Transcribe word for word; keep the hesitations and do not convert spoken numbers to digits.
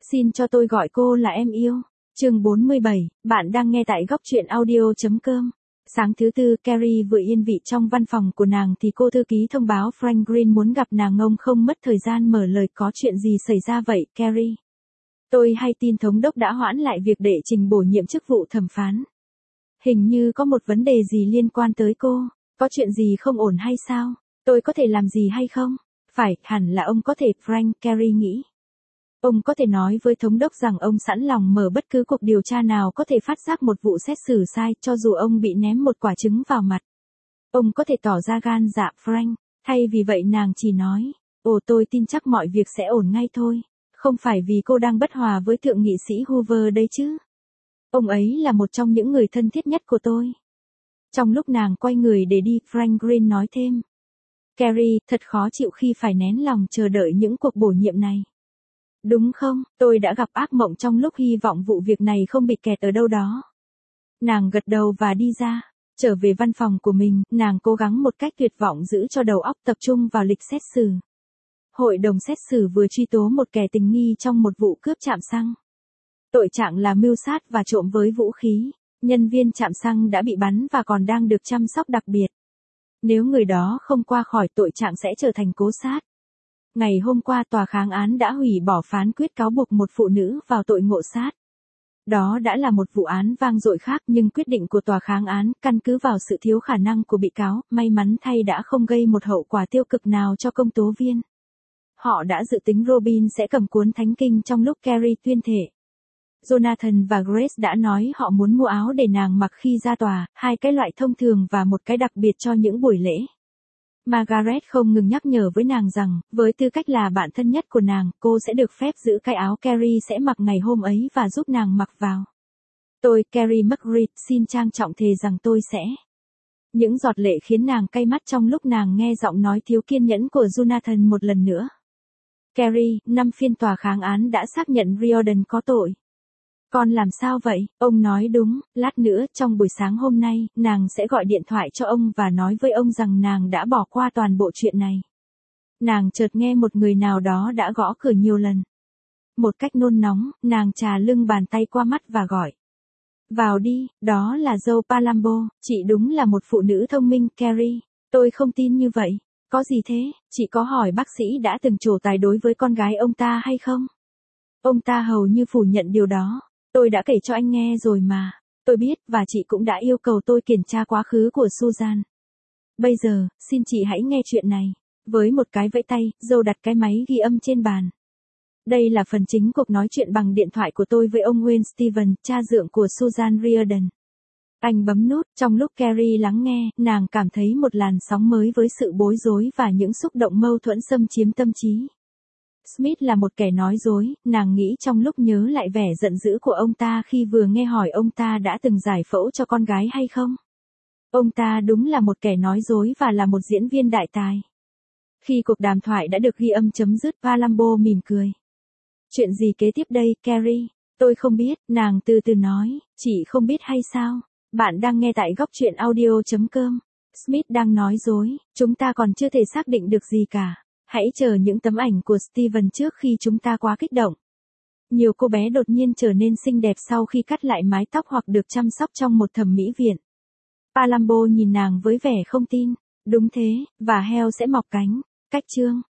Xin cho tôi gọi cô là em yêu. Chương bốn mươi bảy, bạn đang nghe tại góc truyện audio.com. Sáng thứ tư, Carrie vừa yên vị trong văn phòng của nàng thì cô thư ký thông báo Frank Green muốn gặp nàng. Ông không mất thời gian mở lời, có chuyện gì xảy ra vậy, Carrie? Tôi hay tin thống đốc đã hoãn lại việc đệ trình bổ nhiệm chức vụ thẩm phán. Hình như có một vấn đề gì liên quan tới cô, có chuyện gì không ổn hay sao? Tôi có thể làm gì hay không? Phải, hẳn là ông có thể, Frank, Carrie nghĩ. Ông có thể nói với thống đốc rằng ông sẵn lòng mở bất cứ cuộc điều tra nào có thể phát giác một vụ xét xử sai, cho dù ông bị ném một quả trứng vào mặt. Ông có thể tỏ ra gan dạ, Frank. Thay vì vậy nàng chỉ nói, ồ tôi tin chắc mọi việc sẽ ổn ngay thôi. Không phải vì cô đang bất hòa với thượng nghị sĩ Hoover đấy chứ. Ông ấy là một trong những người thân thiết nhất của tôi. Trong lúc nàng quay người để đi, Frank Green nói thêm. Carrie, thật khó chịu khi phải nén lòng chờ đợi những cuộc bổ nhiệm này. Đúng không, tôi đã gặp ác mộng trong lúc hy vọng vụ việc này không bị kẹt ở đâu đó. Nàng gật đầu và đi ra. Trở về văn phòng của mình, nàng cố gắng một cách tuyệt vọng giữ cho đầu óc tập trung vào lịch xét xử. Hội đồng xét xử vừa truy tố một kẻ tình nghi trong một vụ cướp trạm xăng. Tội trạng là mưu sát và trộm với vũ khí. Nhân viên trạm xăng đã bị bắn và còn đang được chăm sóc đặc biệt. Nếu người đó không qua khỏi tội trạng sẽ trở thành cố sát. Ngày hôm qua tòa kháng án đã hủy bỏ phán quyết cáo buộc một phụ nữ vào tội ngộ sát. Đó đã là một vụ án vang dội khác, nhưng quyết định của tòa kháng án căn cứ vào sự thiếu khả năng của bị cáo, may mắn thay đã không gây một hậu quả tiêu cực nào cho công tố viên. Họ đã dự tính Robin sẽ cầm cuốn thánh kinh trong lúc Carrie tuyên thệ. Jonathan và Grace đã nói họ muốn mua áo để nàng mặc khi ra tòa, hai cái loại thông thường và một cái đặc biệt cho những buổi lễ. Margaret không ngừng nhắc nhở với nàng rằng, với tư cách là bạn thân nhất của nàng, cô sẽ được phép giữ cái áo Carrie sẽ mặc ngày hôm ấy và giúp nàng mặc vào. Tôi, Carrie McReed, xin trang trọng thề rằng tôi sẽ. Những giọt lệ khiến nàng cay mắt trong lúc nàng nghe giọng nói thiếu kiên nhẫn của Jonathan một lần nữa. Carrie, năm phiên tòa kháng án đã xác nhận Riordan có tội. Con làm sao vậy? Ông nói đúng, lát nữa, trong buổi sáng hôm nay, nàng sẽ gọi điện thoại cho ông và nói với ông rằng nàng đã bỏ qua toàn bộ chuyện này. Nàng chợt nghe một người nào đó đã gõ cửa nhiều lần. Một cách nôn nóng, nàng trà lưng bàn tay qua mắt và gọi. Vào đi, đó là Joe Palumbo, chị đúng là một phụ nữ thông minh, Carrie. Tôi không tin như vậy. Có gì thế? Chị có hỏi bác sĩ đã từng trổ tài đối với con gái ông ta hay không? Ông ta hầu như phủ nhận điều đó. Tôi đã kể cho anh nghe rồi mà. Tôi biết, và chị cũng đã yêu cầu tôi kiểm tra quá khứ của Susan. Bây giờ, xin chị hãy nghe chuyện này. Với một cái vẫy tay, Joe đặt cái máy ghi âm trên bàn. Đây là phần chính cuộc nói chuyện bằng điện thoại của tôi với ông Wayne Steven, cha dượng của Susan Riordan. Anh bấm nút, trong lúc Carrie lắng nghe, nàng cảm thấy một làn sóng mới với sự bối rối và những xúc động mâu thuẫn xâm chiếm tâm trí. Smith là một kẻ nói dối, nàng nghĩ trong lúc nhớ lại vẻ giận dữ của ông ta khi vừa nghe hỏi ông ta đã từng giải phẫu cho con gái hay không. Ông ta đúng là một kẻ nói dối và là một diễn viên đại tài. Khi cuộc đàm thoại đã được ghi âm chấm dứt, Palumbo mỉm cười. Chuyện gì kế tiếp đây, Carrie? Tôi không biết, nàng từ từ nói, chị không biết hay sao? Bạn đang nghe tại góc truyện audio.com. Smith đang nói dối, chúng ta còn chưa thể xác định được gì cả. Hãy chờ những tấm ảnh của Steven trước khi chúng ta quá kích động. Nhiều cô bé đột nhiên trở nên xinh đẹp sau khi cắt lại mái tóc hoặc được chăm sóc trong một thẩm mỹ viện. Palumbo nhìn nàng với vẻ không tin. Đúng thế, và heo sẽ mọc cánh. Cách chương.